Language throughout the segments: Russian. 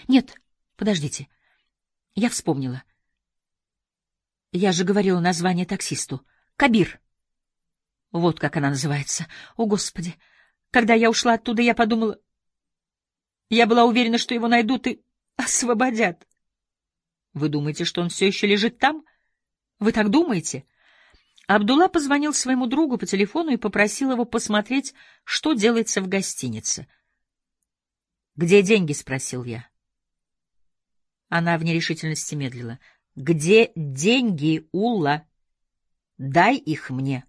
Нет, подождите. Я вспомнила. Я же говорила название таксисту. Кабир. Вот как она называется. О, Господи! Когда я ушла оттуда, я подумала... Я была уверена, что его найдут и освободят. Вы думаете, что он все еще лежит там? Вы так думаете? Абдулла позвонил своему другу по телефону и попросил его посмотреть, что делается в гостинице. «Где деньги?» — спросил я. Она в нерешительности медлила. «Где деньги, Улла? Дай их мне».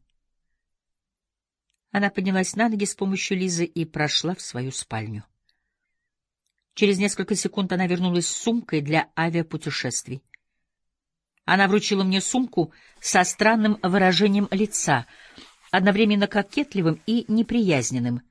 Она поднялась на ноги с помощью Лизы и прошла в свою спальню. Через несколько секунд она вернулась с сумкой для авиапутешествий. Она вручила мне сумку со странным выражением лица, одновременно кокетливым и неприязненным.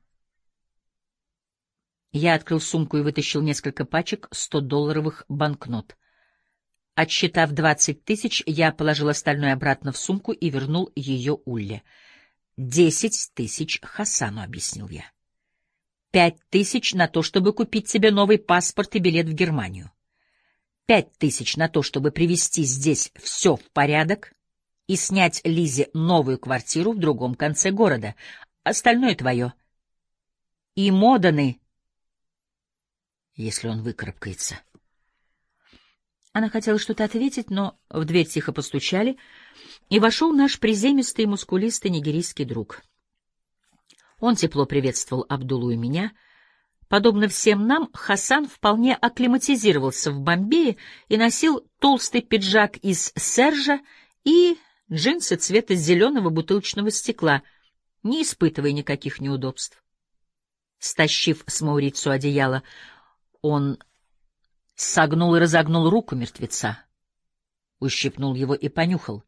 Я открыл сумку и вытащил несколько пачек 100-долларовых банкнот. Отсчитав 20 тысяч, я положил остальное обратно в сумку и вернул ее Улле. 10 тысяч Хасану, — объяснил я. 5 тысяч на то, чтобы купить себе новый паспорт и билет в Германию. 5 тысяч на то, чтобы привести здесь все в порядок и снять Лизе новую квартиру в другом конце города. Остальное твое. И Моданы, если он выкарабкается. Она хотела что-то ответить, но в дверь тихо постучали, и вошел наш приземистый и мускулистый нигерийский друг. Он тепло приветствовал Абдуллу и меня. Подобно всем нам, Хасан вполне акклиматизировался в Бомбее и носил толстый пиджак из сержа и джинсы цвета зеленого бутылочного стекла, не испытывая никаких неудобств. Стащив с Маурицио одеяло, он согнул и разогнул руку мертвеца, ущипнул его и понюхал.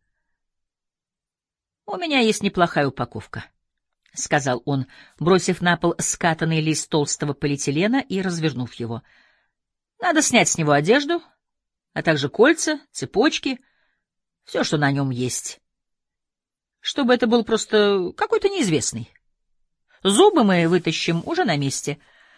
— У меня есть неплохая упаковка, — сказал он, бросив на пол скатанный лист толстого полиэтилена и развернув его. — Надо снять с него одежду, а также кольца, цепочки, все, что на нем есть. Чтобы это был просто какой-то неизвестный. Зубы мы вытащим уже на месте.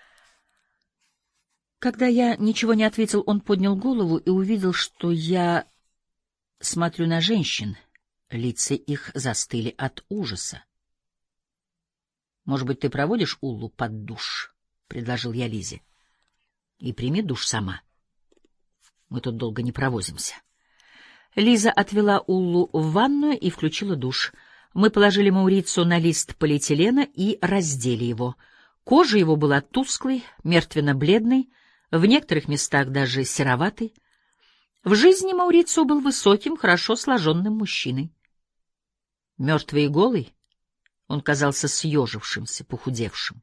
Когда я ничего не ответил, он поднял голову и увидел, что я смотрю на женщин. Лица их застыли от ужаса. — Может быть, ты проводишь Уллу под душ? — предложил я Лизе. — И прими душ сама. Мы тут долго не провозимся. Лиза отвела Уллу в ванную и включила душ. Мы положили Маурицио на лист полиэтилена и раздели его. Кожа его была тусклой, мертвенно-бледной, в некоторых местах даже сероватой. В жизни Маурицио был высоким, хорошо сложенным мужчиной. Мертвый и голый, он казался съежившимся, похудевшим.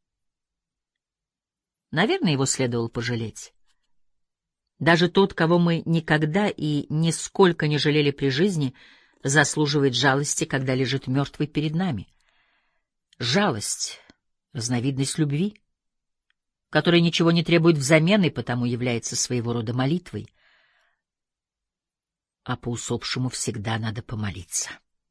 Наверное, его следовало пожалеть. Даже тот, кого мы никогда и нисколько не жалели при жизни, заслуживает жалости, когда лежит мертвый перед нами. Жалость — разновидность любви, которая ничего не требует взамен и потому является своего рода молитвой. А по усопшему всегда надо помолиться.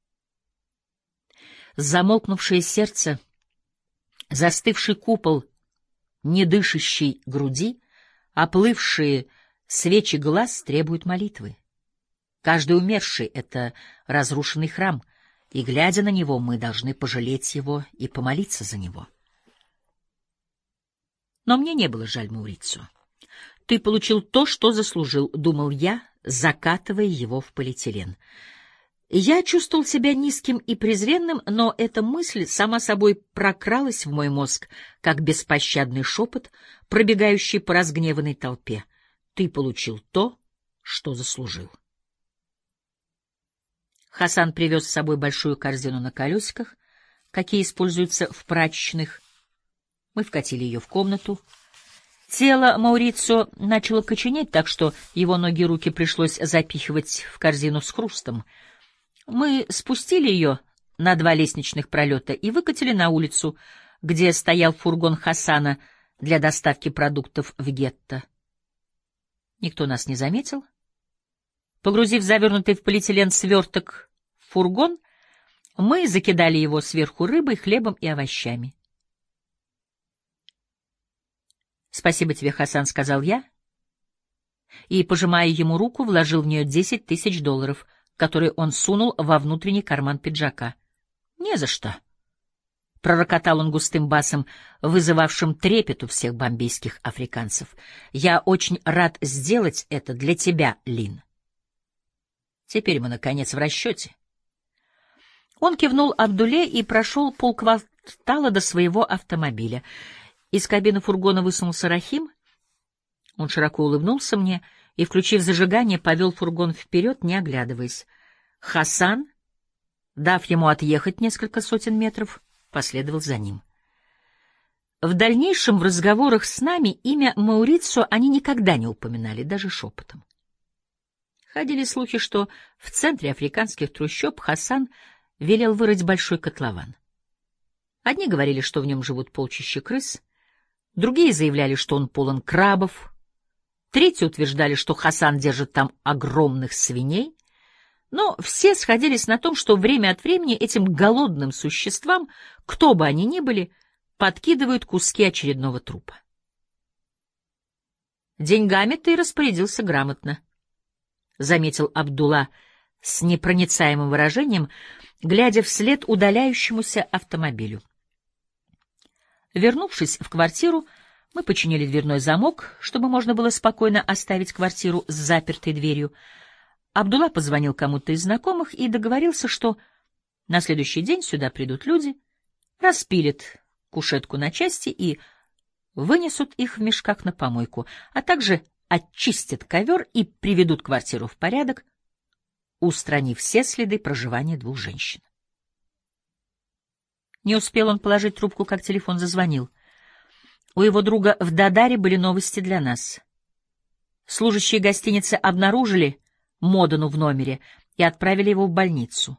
Замолкнувшее сердце, застывший купол недышащей груди, оплывшие свечи глаз требуют молитвы. Каждый умерший — это разрушенный храм, и, глядя на него, мы должны пожалеть его и помолиться за него. Но мне не было жаль Маурицио. «Ты получил то, что заслужил», — думал я, закатывая его в полиэтилен. Я чувствовал себя низким и презренным, но эта мысль сама собой прокралась в мой мозг, как беспощадный шепот, пробегающий по разгневанной толпе. «Ты получил то, что заслужил». Хасан привез с собой большую корзину на колесиках, какие используются в прачечных. Мы вкатили ее в комнату. Тело Маурицио начало коченеть, так что его ноги и руки пришлось запихивать в корзину с хрустом. Мы спустили ее на 2 лестничных пролета и выкатили на улицу, где стоял фургон Хасана для доставки продуктов в гетто. Никто нас не заметил. Погрузив завернутый в полиэтилен сверток в фургон, мы закидали его сверху рыбой, хлебом и овощами. — Спасибо тебе, Хасан, — сказал я, и, пожимая ему руку, вложил в нее $10 000, которые он сунул во внутренний карман пиджака. «Не за что», — пророкотал он густым басом, вызывавшим трепет у всех бомбейских африканцев. «Я очень рад сделать это для тебя, Лин. Теперь мы, наконец, в расчете». Он кивнул Абдуле и прошел полквартала до своего автомобиля. Из кабины фургона высунулся Рахим. Он широко улыбнулся мне и, включив зажигание, повел фургон вперед, не оглядываясь. Хасан, дав ему отъехать несколько сотен метров, последовал за ним. В дальнейшем в разговорах с нами имя Маурицио они никогда не упоминали, даже шепотом. Ходили слухи, что в центре африканских трущоб Хасан велел вырыть большой котлован. Одни говорили, что в нем живут полчища крыс, другие заявляли, что он полон крабов, третьи утверждали, что Хасан держит там огромных свиней, но все сходились на том, что время от времени этим голодным существам, кто бы они ни были, подкидывают куски очередного трупа. «Деньгами ты распорядился грамотно», — заметил Абдулла с непроницаемым выражением, глядя вслед удаляющемуся автомобилю. Вернувшись в квартиру, мы починили дверной замок, чтобы можно было спокойно оставить квартиру с запертой дверью. Абдулла позвонил кому-то из знакомых и договорился, что на следующий день сюда придут люди, распилят кушетку на части и вынесут их в мешках на помойку, а также очистят ковер и приведут квартиру в порядок, устранив все следы проживания двух женщин. Не успел он положить трубку, как телефон зазвонил. У его друга в Дадаре были новости для нас. Служащие гостиницы обнаружили Модану в номере и отправили его в больницу.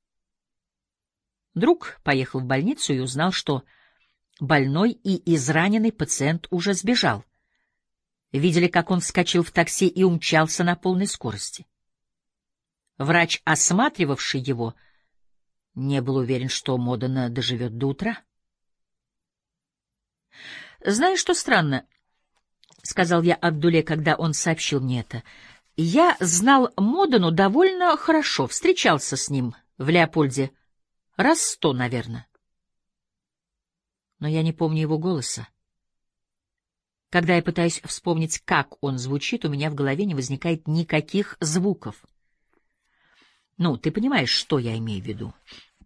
Друг поехал в больницу и узнал, что больной и израненный пациент уже сбежал. Видели, как он вскочил в такси и умчался на полной скорости. Врач, осматривавший его, не был уверен, что Модена доживет до утра. «Знаешь, что странно?» — сказал я Абдуле, когда он сообщил мне это. «Я знал Модену довольно хорошо, встречался с ним в Леопольде раз 100, наверное. Но я не помню его голоса. Когда я пытаюсь вспомнить, как он звучит, у меня в голове не возникает никаких звуков. Ну, ты понимаешь, что я имею в виду?»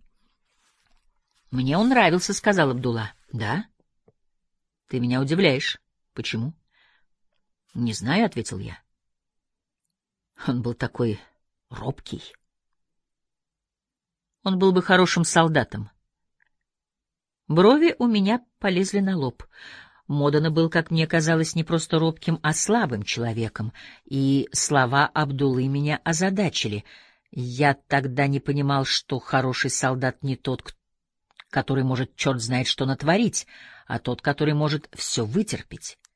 «Мне он нравился», — сказал Абдулла. «Да? Ты меня удивляешь. Почему?» «Не знаю», — ответил я. «Он был такой робкий. Он был бы хорошим солдатом». Брови у меня полезли на лоб. Модена был, как мне казалось, не просто робким, а слабым человеком, и слова Абдуллы меня озадачили. Я тогда не понимал, что хороший солдат не тот, который может черт знает что натворить, а тот, который может все вытерпеть.